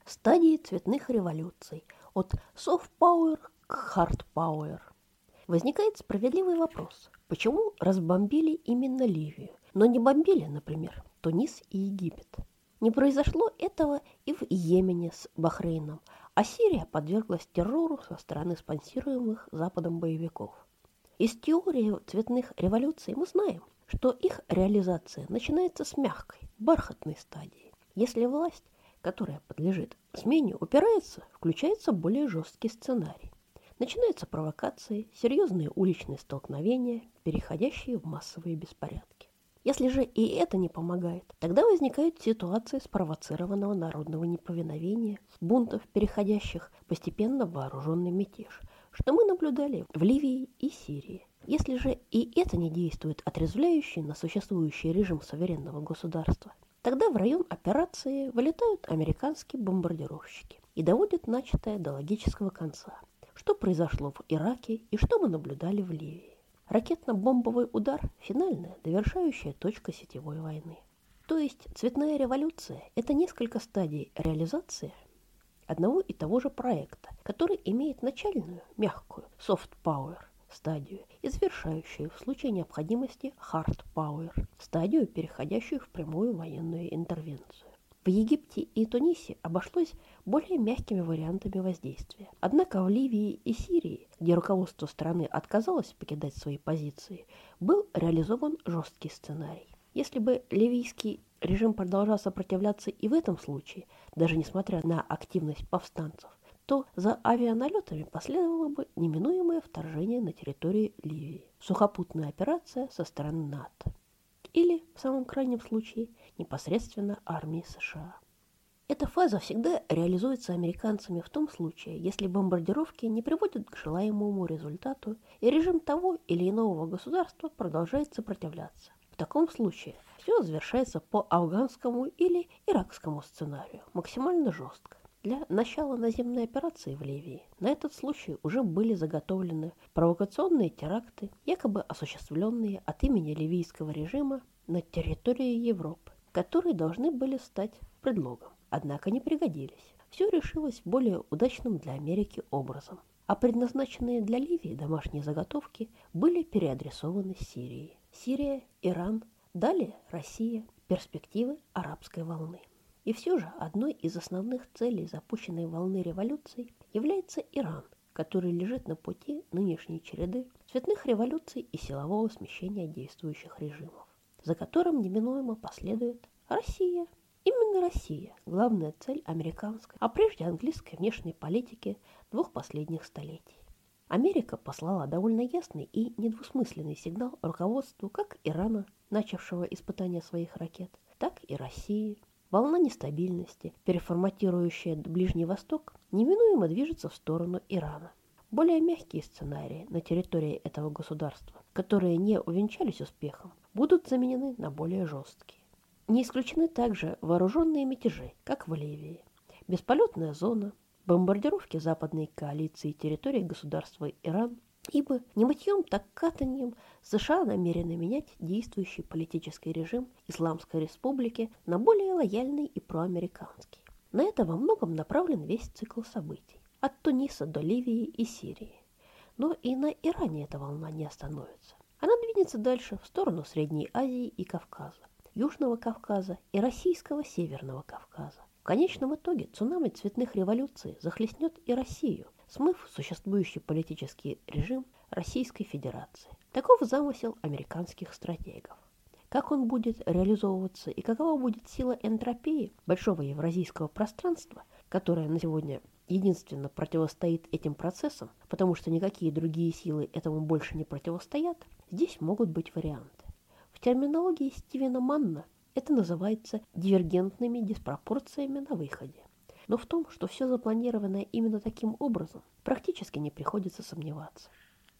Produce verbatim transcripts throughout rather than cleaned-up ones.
Стадии цветных революций от soft power к hard power. Возникает справедливый вопрос, почему разбомбили именно Ливию, но не бомбили, например, Тунис и Египет? Не произошло этого и в Йемене с Бахрейном, а Сирия подверглась террору со стороны спонсируемых Западом боевиков. Из теории цветных революций мы знаем, что их реализация начинается с мягкой, бархатной стадии. Если власть, которая подлежит смене, упирается, включается более жесткий сценарий. Начинаются провокации, серьезные уличные столкновения, переходящие в массовые беспорядки. Если же и это не помогает, тогда возникают ситуации спровоцированного народного неповиновения, бунтов, переходящих постепенно в вооруженный мятеж, что мы наблюдали в Ливии и Сирии. Если же и это не действует отрезвляюще на существующий режим суверенного государства, тогда в район операции вылетают американские бомбардировщики и доводят начатое до логического конца. Что произошло в Ираке и что мы наблюдали в Ливии. Ракетно-бомбовый удар – финальная, довершающая точка сетевой войны. То есть цветная революция – это несколько стадий реализации одного и того же проекта, который имеет начальную, мягкую, soft power стадию и завершающую в случае необходимости hard power стадию, переходящую в прямую военную интервенцию. В Египте и Тунисе обошлось более мягкими вариантами воздействия. Однако в Ливии и Сирии, где руководство страны отказалось покидать свои позиции, был реализован жесткий сценарий. Если бы ливийский режим продолжал сопротивляться и в этом случае, даже несмотря на активность повстанцев, то за авианалетами последовало бы неминуемое вторжение на территорию Ливии, сухопутная операция со стороны НАТО. Или, в самом крайнем случае, непосредственно армии США. Эта фаза всегда реализуется американцами в том случае, если бомбардировки не приводят к желаемому результату и режим того или иного государства продолжает сопротивляться. В таком случае все завершается по афганскому или иракскому сценарию, максимально жестко. Для начала наземной операции в Ливии на этот случай уже были заготовлены провокационные теракты, якобы осуществленные от имени ливийского режима на территории Европы, которые должны были стать предлогом, однако не пригодились. Все решилось более удачным для Америки образом, а предназначенные для Ливии домашние заготовки были переадресованы Сирии. Сирия, Иран, далее Россия, перспективы арабской волны. И все же одной из основных целей запущенной волны революций является Иран, который лежит на пути нынешней череды цветных революций и силового смещения действующих режимов, за которым неминуемо последует Россия. Именно Россия – главная цель американской, а прежде английской внешней политики двух последних столетий. Америка послала довольно ясный и недвусмысленный сигнал руководству как Ирана, начавшего испытания своих ракет, так и России. Волна нестабильности, переформатирующая Ближний Восток, неминуемо движется в сторону Ирана. Более мягкие сценарии на территории этого государства, которые не увенчались успехом, будут заменены на более жесткие. Не исключены также вооруженные мятежи, как в Ливии, бесполетная зона, бомбардировки западной коалиции территории государства Иран, ибо не мытьем, так катаньем США намерены менять действующий политический режим Исламской Республики на более лояльный и проамериканский. На это во многом направлен весь цикл событий, от Туниса до Ливии и Сирии. Но и на Иране эта волна не остановится. Она двинется дальше в сторону Средней Азии и Кавказа, Южного Кавказа и Российского Северного Кавказа. В конечном итоге цунами цветных революций захлестнет и Россию, смыв существующий политический режим Российской Федерации. Таков замысел американских стратегов. Как он будет реализовываться и какова будет сила энтропии большого евразийского пространства, которое на сегодня единственно противостоит этим процессам, потому что никакие другие силы этому больше не противостоят, здесь могут быть варианты. В терминологии Стивена Манна это называется дивергентными диспропорциями на выходе. Но в том, что все запланированное именно таким образом, практически не приходится сомневаться.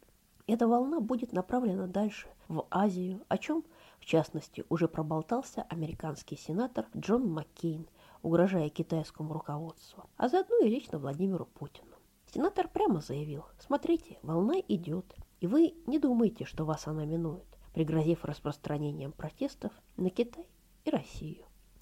Эта волна будет направлена дальше, в Азию, о чем, в частности, уже проболтался американский сенатор Джон Маккейн, угрожая китайскому руководству, а заодно и лично Владимиру Путину. Сенатор прямо заявил: смотрите, волна идет, и вы не думайте, что вас она минует, пригрозив распространением протестов на Китай и Россию.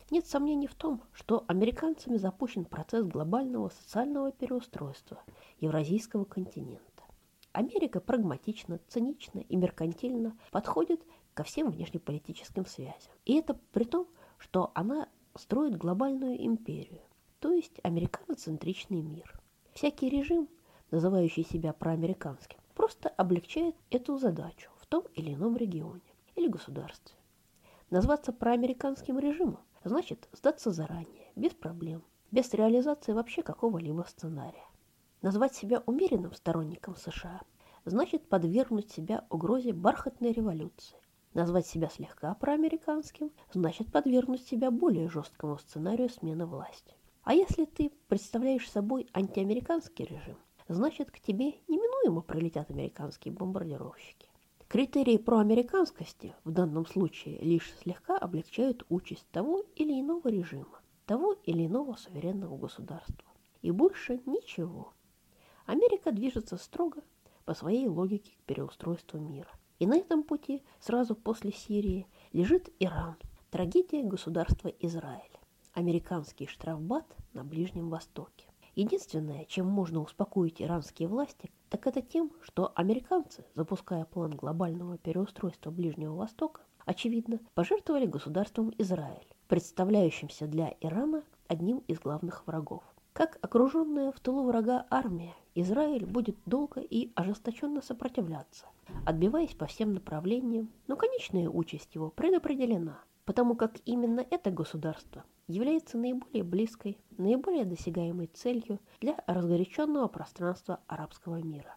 Нет сомнений в том, что американцами запущен процесс глобального социального переустройства евразийского континента. Америка прагматично, цинично и меркантильно подходит ко всем внешнеполитическим связям. И это при том, что она строит глобальную империю, то есть американоцентричный мир. Всякий режим, называющий себя проамериканским, просто облегчает эту задачу в том или ином регионе или государстве. Назваться проамериканским режимом значит сдаться заранее, без проблем, без реализации вообще какого-либо сценария. Назвать себя умеренным сторонником США значит подвергнуть себя угрозе бархатной революции. Назвать себя слегка проамериканским значит подвергнуть себя более жесткому сценарию смены власти. А если ты представляешь собой антиамериканский режим, значит к тебе неминуемо прилетят американские бомбардировщики. Критерии проамериканскости в данном случае лишь слегка облегчают участь того или иного режима, того или иного суверенного государства. И больше ничего. Америка движется строго по своей логике к переустройству мира. И на этом пути сразу после Сирии лежит Иран, трагедия государства Израиль, американский штрафбат на Ближнем Востоке. Единственное, чем можно успокоить иранские власти, так это тем, что американцы, запуская план глобального переустройства Ближнего Востока, очевидно, пожертвовали государством Израиль, представляющимся для Ирана одним из главных врагов. Как окруженная в тылу врага армия, Израиль будет долго и ожесточенно сопротивляться, отбиваясь по всем направлениям, но конечная участь его предопределена, потому как именно это государство является наиболее близкой, наиболее досягаемой целью для разгоряченного пространства арабского мира.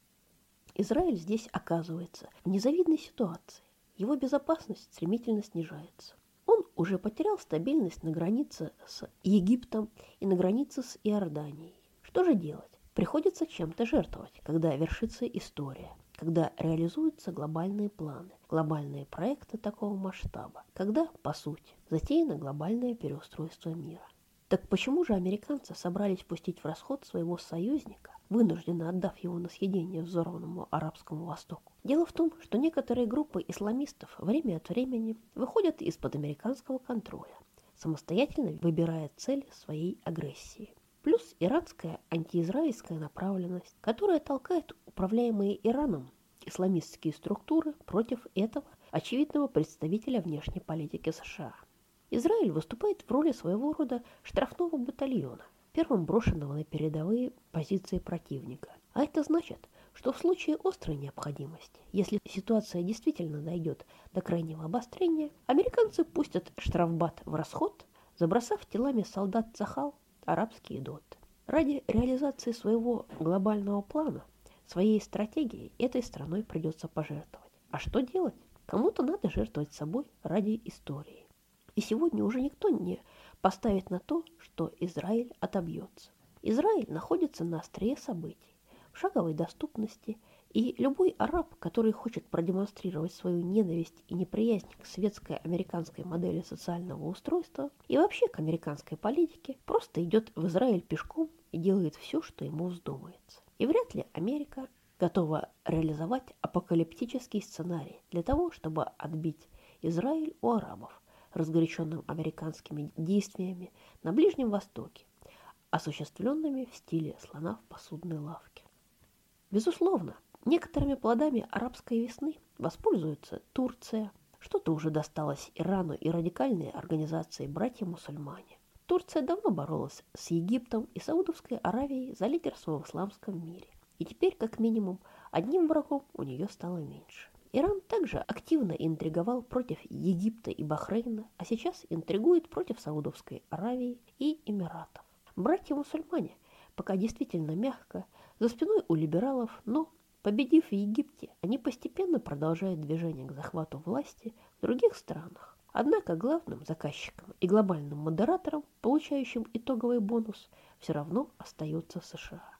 Израиль здесь оказывается в незавидной ситуации, его безопасность стремительно снижается. Он уже потерял стабильность на границе с Египтом и на границе с Иорданией. Что же делать? Приходится чем-то жертвовать, когда вершится история, когда реализуются глобальные планы, глобальные проекты такого масштаба, когда, по сути, затеяно глобальное переустройство мира. Так почему же американцы собрались пустить в расход своего союзника, вынужденно отдав его на съедение взорванному арабскому Востоку? Дело в том, что некоторые группы исламистов время от времени выходят из-под американского контроля, самостоятельно выбирая цель своей агрессии. Плюс иранская антиизраильская направленность, которая толкает управляемые Ираном исламистские структуры против этого очевидного представителя внешней политики США. Израиль выступает в роли своего рода штрафного батальона, первым брошенного на передовые позиции противника. А это значит, что в случае острой необходимости, если ситуация действительно дойдет до крайнего обострения, американцы пустят штрафбат в расход, забросав телами солдат Цахал арабские доты. Ради реализации своего глобального плана, своей стратегии этой страной придется пожертвовать. А что делать? Кому-то надо жертвовать собой ради истории. И сегодня уже никто не поставит на то, что Израиль отобьется. Израиль находится на острие событий, в шаговой доступности, и любой араб, который хочет продемонстрировать свою ненависть и неприязнь к светской американской модели социального устройства и вообще к американской политике, просто идет в Израиль пешком и делает все, что ему вздумается. И вряд ли Америка готова реализовать апокалиптический сценарий для того, чтобы отбить Израиль у арабов, разгоряченным американскими действиями на Ближнем Востоке, осуществленными в стиле слона в посудной лавке. Безусловно, некоторыми плодами арабской весны воспользуется Турция. Что-то уже досталось Ирану и радикальной организации «Братья-мусульмане». Турция давно боролась с Египтом и Саудовской Аравией за лидерство в исламском мире. И теперь, как минимум, одним врагом у нее стало меньше. Иран также активно интриговал против Египта и Бахрейна, а сейчас интригует против Саудовской Аравии и Эмиратов. Братья-мусульмане пока действительно мягко, за спиной у либералов, но, победив в Египте, они постепенно продолжают движение к захвату власти в других странах. Однако главным заказчиком и глобальным модератором, получающим итоговый бонус, все равно остается США.